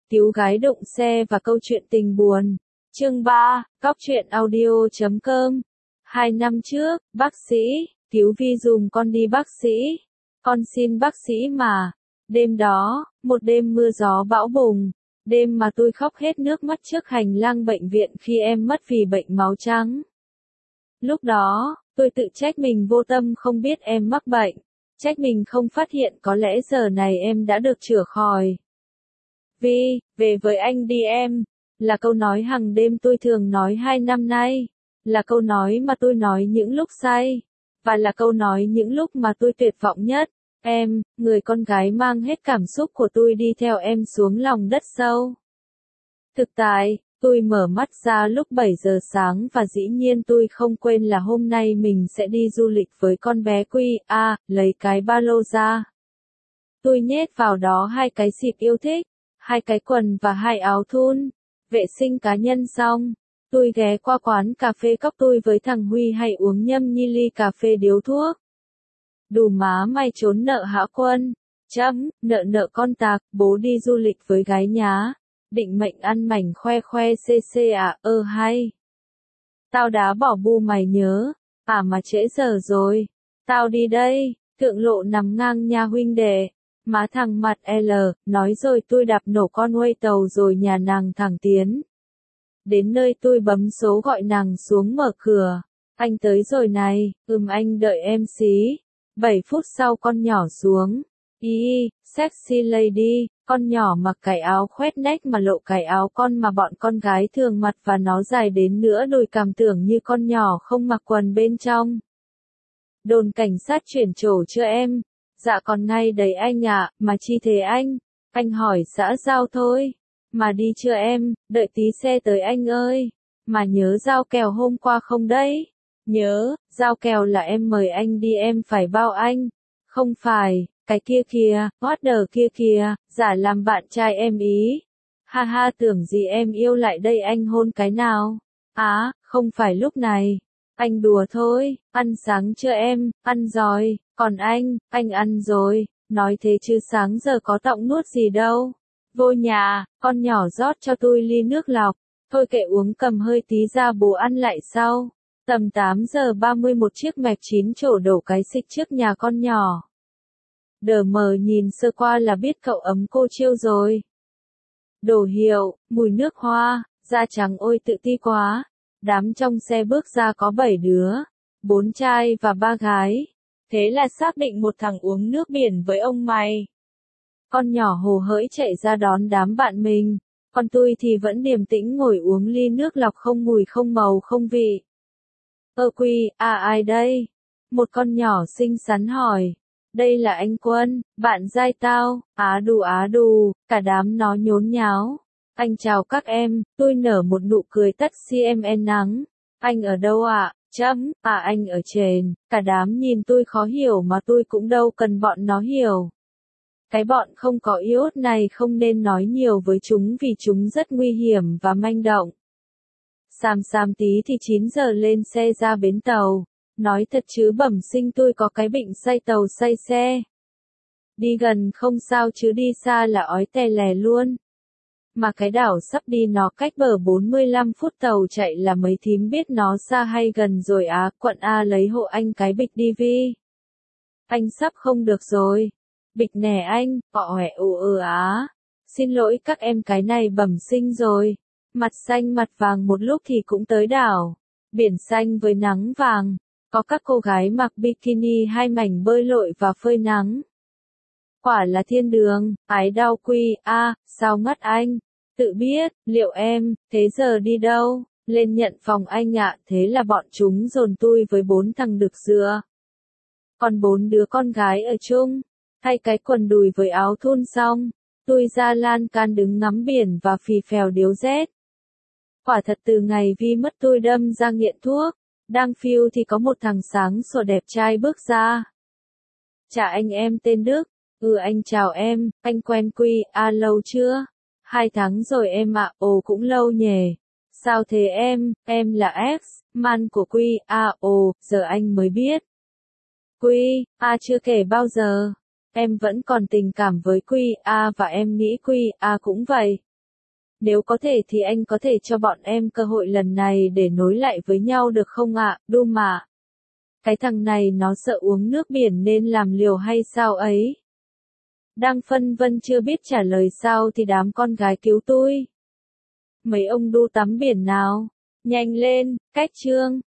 Tíu gái đụng xe và câu chuyện tình buồn. Chương 3, Cóc truyện audio.com. 2 năm trước, bác sĩ, Tíu Vi dùm con đi bác sĩ. Con xin bác sĩ mà. Đêm đó, một đêm mưa gió bão bùng. Đêm mà tôi khóc hết nước mắt trước hành lang bệnh viện khi em mất vì bệnh máu trắng. Lúc đó, tôi tự trách mình vô tâm không biết em mắc bệnh. Trách mình không phát hiện có lẽ giờ này em đã được chữa khỏi. Vi, về với anh đi em, là câu nói hàng đêm tôi thường nói 2 năm nay, là câu nói mà tôi nói những lúc say, và là câu nói những lúc mà tôi tuyệt vọng nhất. Em, người con gái mang hết cảm xúc của tôi đi theo em xuống lòng đất sâu. Thực tại, tôi mở mắt ra lúc 7 giờ sáng và dĩ nhiên tôi không quên là hôm nay mình sẽ đi du lịch với con bé Quy. Lấy cái ba lô ra. Tôi nhét vào đó 2 cái xịp yêu thích, 2 cái quần và 2 áo thun. Vệ sinh cá nhân xong, tôi ghé qua quán cà phê cóc tôi với thằng Huy hay uống nhâm nhi ly cà phê điếu thuốc. Đù má mày trốn nợ hả Quân? Nợ con tạc, bố đi du lịch với gái nhá. Định mệnh ăn mảnh khoe cc à, hay. Tao đã bỏ bu mày nhớ, mà trễ giờ rồi. Tao đi đây, thượng lộ nằm ngang nha huynh đệ. Má thằng mặt L, nói rồi tôi đạp nổ con quay tàu rồi nhà nàng thẳng tiến. Đến nơi tôi bấm số gọi nàng xuống mở cửa. Anh tới rồi này, anh đợi em xí. 7 phút sau con nhỏ xuống. Sexy lady, con nhỏ mặc cái áo khoét nách mà lộ cái áo con mà bọn con gái thường mặc và nó dài đến nửa đùi cảm tưởng như con nhỏ không mặc quần bên trong. Đồn cảnh sát chuyển chỗ chưa em? Dạ còn ngay đấy anh ạ, mà chi thế anh? Anh hỏi xã giao thôi. Mà đi chưa em, đợi tí xe tới anh ơi. Mà nhớ giao kèo hôm qua không đấy? Nhớ, giao kèo là em mời anh đi em phải bao anh. Không phải, cái kia kìa, order kia kìa, giả làm bạn trai em ý. Ha ha tưởng gì em yêu lại đây anh hôn cái nào? Không phải lúc này. Anh đùa thôi, ăn sáng chưa em, ăn rồi, còn anh ăn rồi, nói thế chứ sáng giờ có tọng nuốt gì đâu. Vô nhà, con nhỏ rót cho tôi ly nước lọc, thôi kệ uống cầm hơi tí ra bố ăn lại sau. Tầm 8 giờ 30 một chiếc Mac 9 trổ đổ cái xịch trước nhà con nhỏ. Đờ mờ nhìn sơ qua là biết cậu ấm cô chiêu rồi. Đồ hiệu, mùi nước hoa, da trắng ôi tự ti quá. Đám trong xe bước ra có 7 đứa, 4 trai và 3 gái. Thế là xác định một thằng uống nước biển với ông mày. Con nhỏ hồ hởi chạy ra đón đám bạn mình, còn tôi thì vẫn điềm tĩnh ngồi uống ly nước lọc không mùi không màu không vị. Quy, ai đây? Một con nhỏ xinh xắn hỏi. Đây là anh Quân, bạn giai tao, á đù, cả đám nó nhốn nháo. Anh chào các em, tôi nở một nụ cười tắt CMN nắng. Anh ở đâu ạ? Anh ở trên. Cả đám nhìn tôi khó hiểu mà tôi cũng đâu cần bọn nó hiểu. Cái bọn không có iốt này không nên nói nhiều với chúng vì chúng rất nguy hiểm và manh động. Xàm tí thì 9 giờ lên xe ra bến tàu. Nói thật chứ bẩm sinh tôi có cái bệnh say tàu say xe. Đi gần không sao chứ đi xa là ói tè lè luôn. Mà cái đảo sắp đi nó cách bờ 45 phút tàu chạy là mấy thím biết nó xa hay gần rồi quận A lấy hộ anh cái bịch đi Vi. Anh sắp không được rồi. Bịch nè anh, Xin lỗi các em cái này bẩm sinh rồi. Mặt xanh mặt vàng một lúc thì cũng tới đảo. Biển xanh với nắng vàng. Có các cô gái mặc bikini hai mảnh bơi lội và phơi nắng. Quả là thiên đường, ái đau Quy, sao ngắt anh? Tự biết, liệu em, thế giờ đi đâu? Lên nhận phòng anh ạ, thế là bọn chúng dồn tôi với 4 thằng đực dừa. Còn 4 đứa con gái ở chung, thay cái quần đùi với áo thun xong, tôi ra lan can đứng ngắm biển và phì phèo điếu rét. Quả thật từ ngày Vi mất tôi đâm ra nghiện thuốc, đang phiêu thì có một thằng sáng sủa đẹp trai bước ra. Chả anh em tên Đức. Anh chào em, anh quen Quy, lâu chưa? 2 tháng rồi em ạ, cũng lâu nhỉ. Sao thế em là ex, man của Quy, giờ anh mới biết. Quy, chưa kể bao giờ. Em vẫn còn tình cảm với Quy, và em nghĩ Quy, cũng vậy. Nếu có thể thì anh có thể cho bọn em cơ hội lần này để nối lại với nhau được không ạ, Doom ạ? Cái thằng này nó sợ uống nước biển nên làm liều hay sao ấy? Đang phân vân chưa biết trả lời sao thì đám con gái cứu tôi. Mấy ông đu tắm biển nào? Nhanh lên, cách chương.